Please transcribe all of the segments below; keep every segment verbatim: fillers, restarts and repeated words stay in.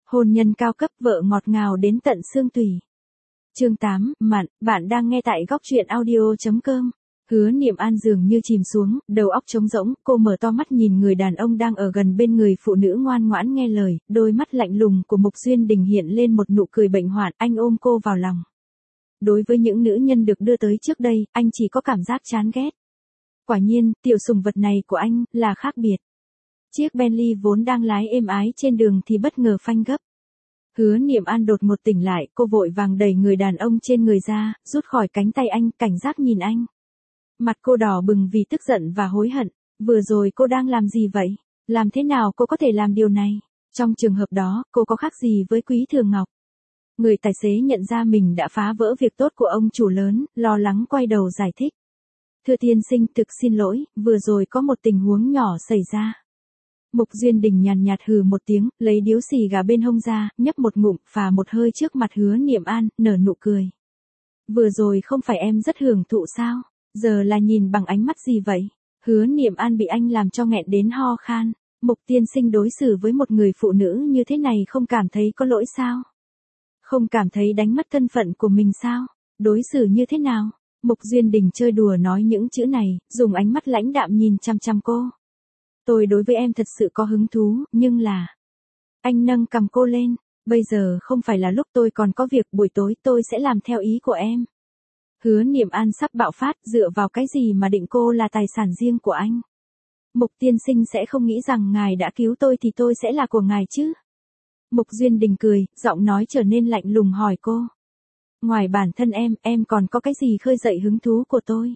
Hôn nhân cao cấp, vợ ngọt ngào đến tận xương tủy. Chương tám, Mạn, bạn đang nghe tại góc truyện audio chấm com. Hứa Niệm An dường như chìm xuống, đầu óc trống rỗng, cô mở to mắt nhìn người đàn ông đang ở gần bên người phụ nữ ngoan ngoãn nghe lời, đôi mắt lạnh lùng của Mục Duyên Đình hiện lên một nụ cười bệnh hoạn, anh ôm cô vào lòng. Đối với những nữ nhân được đưa tới trước đây, anh chỉ có cảm giác chán ghét. Quả nhiên, tiểu sùng vật này của anh, là khác biệt. Chiếc Bentley vốn đang lái êm ái trên đường thì bất ngờ phanh gấp. Hứa Niệm An đột ngột tỉnh lại, cô vội vàng đẩy người đàn ông trên người ra, rút khỏi cánh tay anh, cảnh giác nhìn anh. Mặt cô đỏ bừng vì tức giận và hối hận. Vừa rồi cô đang làm gì vậy? Làm thế nào cô có thể làm điều này? Trong trường hợp đó, cô có khác gì với Quý Thường Ngọc? Người tài xế nhận ra mình đã phá vỡ việc tốt của ông chủ lớn, lo lắng quay đầu giải thích. Thưa tiên sinh, thực xin lỗi, vừa rồi có một tình huống nhỏ xảy ra. Mục Duyên Đình nhàn nhạt hừ một tiếng, lấy điếu xì gà bên hông ra, nhấp một ngụm, phà một hơi trước mặt Hứa Niệm An, nở nụ cười. Vừa rồi không phải em rất hưởng thụ sao? Giờ là nhìn bằng ánh mắt gì vậy? Hứa Niệm An bị anh làm cho nghẹn đến ho khan. Mục tiên sinh đối xử với một người phụ nữ như thế này không cảm thấy có lỗi sao? Không cảm thấy đánh mất thân phận của mình sao? Đối xử như thế nào? Mục Duyên Đình chơi đùa nói những chữ này, dùng ánh mắt lãnh đạm nhìn chăm chăm cô. Tôi đối với em thật sự có hứng thú, nhưng là... Anh nâng cằm cô lên, bây giờ không phải là lúc tôi còn có việc, buổi tối tôi sẽ làm theo ý của em. Hứa Niệm An sắp bạo phát, dựa vào cái gì mà định cô là tài sản riêng của anh? Mục tiên sinh sẽ không nghĩ rằng ngài đã cứu tôi thì tôi sẽ là của ngài chứ? Mục Duyên Đình cười, giọng nói trở nên lạnh lùng hỏi cô. Ngoài bản thân em, em còn có cái gì khơi dậy hứng thú của tôi?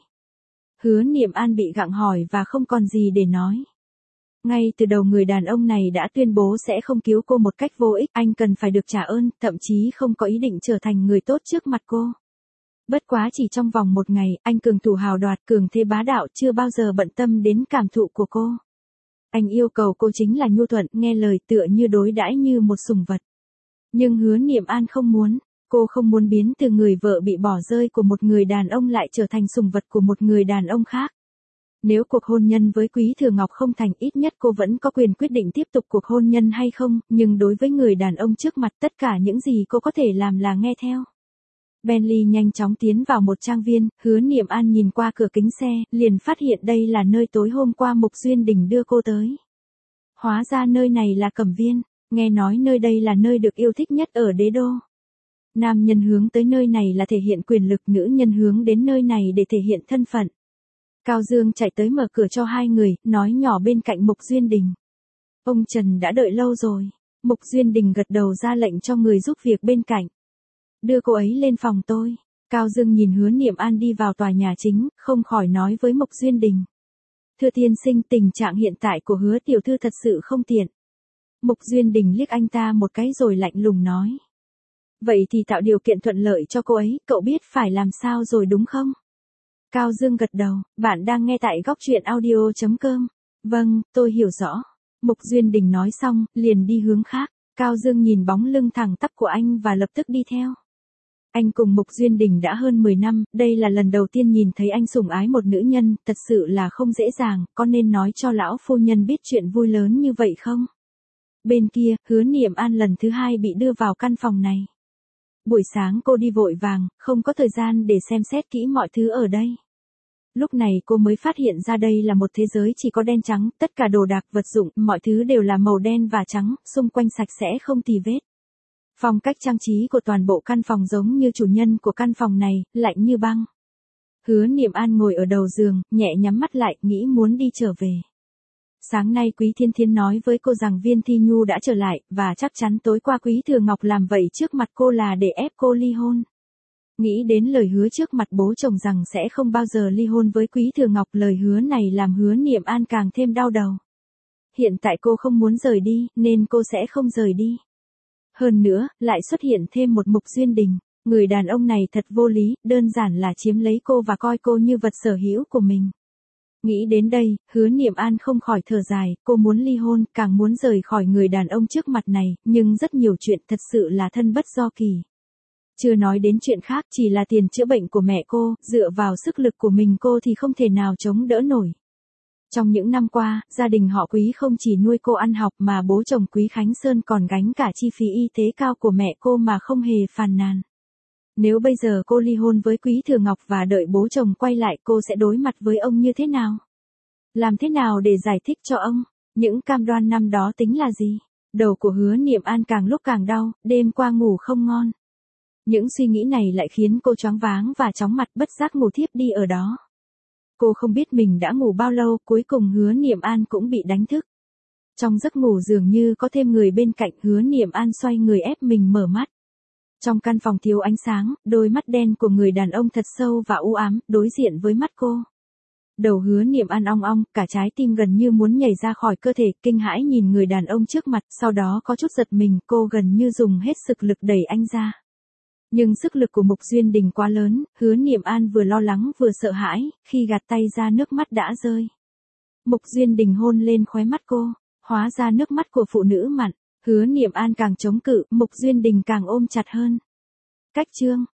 Hứa Niệm An bị gặng hỏi và không còn gì để nói. Ngay từ đầu người đàn ông này đã tuyên bố sẽ không cứu cô một cách vô ích, anh cần phải được trả ơn, thậm chí không có ý định trở thành người tốt trước mặt cô. Bất quá chỉ trong vòng một ngày, anh cường thủ hào đoạt, cường thế bá đạo, chưa bao giờ bận tâm đến cảm thụ của cô. Anh yêu cầu cô chính là nhu thuận, nghe lời, tựa như đối đãi như một sùng vật. Nhưng Hứa Niệm An không muốn, cô không muốn biến từ người vợ bị bỏ rơi của một người đàn ông lại trở thành sùng vật của một người đàn ông khác. Nếu cuộc hôn nhân với Quý Thường Ngọc không thành, ít nhất cô vẫn có quyền quyết định tiếp tục cuộc hôn nhân hay không, nhưng đối với người đàn ông trước mặt tất cả những gì cô có thể làm là nghe theo. Bentley nhanh chóng tiến vào một trang viên, Hứa Niệm An nhìn qua cửa kính xe, liền phát hiện đây là nơi tối hôm qua Mục Duyên Đình đưa cô tới. Hóa ra nơi này là Cẩm Viên, nghe nói nơi đây là nơi được yêu thích nhất ở đế đô. Nam nhân hướng tới nơi này là thể hiện quyền lực, nữ nhân hướng đến nơi này để thể hiện thân phận. Cao Dương chạy tới mở cửa cho hai người, nói nhỏ bên cạnh Mục Duyên Đình. Ông Trần đã đợi lâu rồi. Mục Duyên Đình gật đầu ra lệnh cho người giúp việc bên cạnh. Đưa cô ấy lên phòng tôi. Cao Dương nhìn Hứa Niệm An đi vào tòa nhà chính, không khỏi nói với Mục Duyên Đình. Thưa tiên sinh, tình trạng hiện tại của Hứa tiểu thư thật sự không tiện. Mục Duyên Đình liếc anh ta một cái rồi lạnh lùng nói. Vậy thì tạo điều kiện thuận lợi cho cô ấy, cậu biết phải làm sao rồi đúng không? Cao Dương gật đầu, bạn đang nghe tại góc truyện audio chấm com. Vâng, tôi hiểu rõ. Mục Duyên Đình nói xong, liền đi hướng khác. Cao Dương nhìn bóng lưng thẳng tắp của anh và lập tức đi theo. Anh cùng Mục Duyên Đình đã hơn mười năm, đây là lần đầu tiên nhìn thấy anh sủng ái một nữ nhân, thật sự là không dễ dàng, có nên nói cho lão phu nhân biết chuyện vui lớn như vậy không? Bên kia, Hứa Niệm An lần thứ hai bị đưa vào căn phòng này. Buổi sáng cô đi vội vàng, không có thời gian để xem xét kỹ mọi thứ ở đây. Lúc này cô mới phát hiện ra đây là một thế giới chỉ có đen trắng, tất cả đồ đạc vật dụng, mọi thứ đều là màu đen và trắng, xung quanh sạch sẽ không tì vết. Phong cách trang trí của toàn bộ căn phòng giống như chủ nhân của căn phòng này, lạnh như băng. Hứa Niệm An ngồi ở đầu giường, nhẹ nhắm mắt lại, nghĩ muốn đi trở về. Sáng nay Quý Thiên Thiên nói với cô rằng Viên Thi Nhu đã trở lại, và chắc chắn tối qua Quý Thường Ngọc làm vậy trước mặt cô là để ép cô ly hôn. Nghĩ đến lời hứa trước mặt bố chồng rằng sẽ không bao giờ ly hôn với Quý Thường Ngọc, lời hứa này làm Hứa Niệm An càng thêm đau đầu. Hiện tại cô không muốn rời đi, nên cô sẽ không rời đi. Hơn nữa, lại xuất hiện thêm một Mục Duyên Đình, người đàn ông này thật vô lý, đơn giản là chiếm lấy cô và coi cô như vật sở hữu của mình. Nghĩ đến đây, Hứa Niệm An không khỏi thở dài, cô muốn ly hôn, càng muốn rời khỏi người đàn ông trước mặt này, nhưng rất nhiều chuyện thật sự là thân bất do kỳ. Chưa nói đến chuyện khác, chỉ là tiền chữa bệnh của mẹ cô, dựa vào sức lực của mình cô thì không thể nào chống đỡ nổi. Trong những năm qua, gia đình họ Quý không chỉ nuôi cô ăn học mà bố chồng Quý Khánh Sơn còn gánh cả chi phí y tế cao của mẹ cô mà không hề phàn nàn. Nếu bây giờ cô ly hôn với Quý Thừa Ngọc và đợi bố chồng quay lại, cô sẽ đối mặt với ông như thế nào? Làm thế nào để giải thích cho ông? Những cam đoan năm đó tính là gì? Đầu của Hứa Niệm An càng lúc càng đau, đêm qua ngủ không ngon. Những suy nghĩ này lại khiến cô choáng váng và chóng mặt, bất giác ngủ thiếp đi ở đó. Cô không biết mình đã ngủ bao lâu, cuối cùng Hứa Niệm An cũng bị đánh thức. Trong giấc ngủ dường như có thêm người bên cạnh, Hứa Niệm An xoay người ép mình mở mắt. Trong căn phòng thiếu ánh sáng, đôi mắt đen của người đàn ông thật sâu và u ám, đối diện với mắt cô. Đầu Hứa Niệm An ong ong, cả trái tim gần như muốn nhảy ra khỏi cơ thể, kinh hãi nhìn người đàn ông trước mặt, sau đó có chút giật mình, cô gần như dùng hết sức lực đẩy anh ra. Nhưng sức lực của Mục Duyên Đình quá lớn, Hứa Niệm An vừa lo lắng vừa sợ hãi, khi gạt tay ra nước mắt đã rơi. Mục Duyên Đình hôn lên khóe mắt cô, hóa ra nước mắt của phụ nữ mặn. Hứa Niệm An càng chống cự, Mục Duyên Đình càng ôm chặt hơn. Cách chương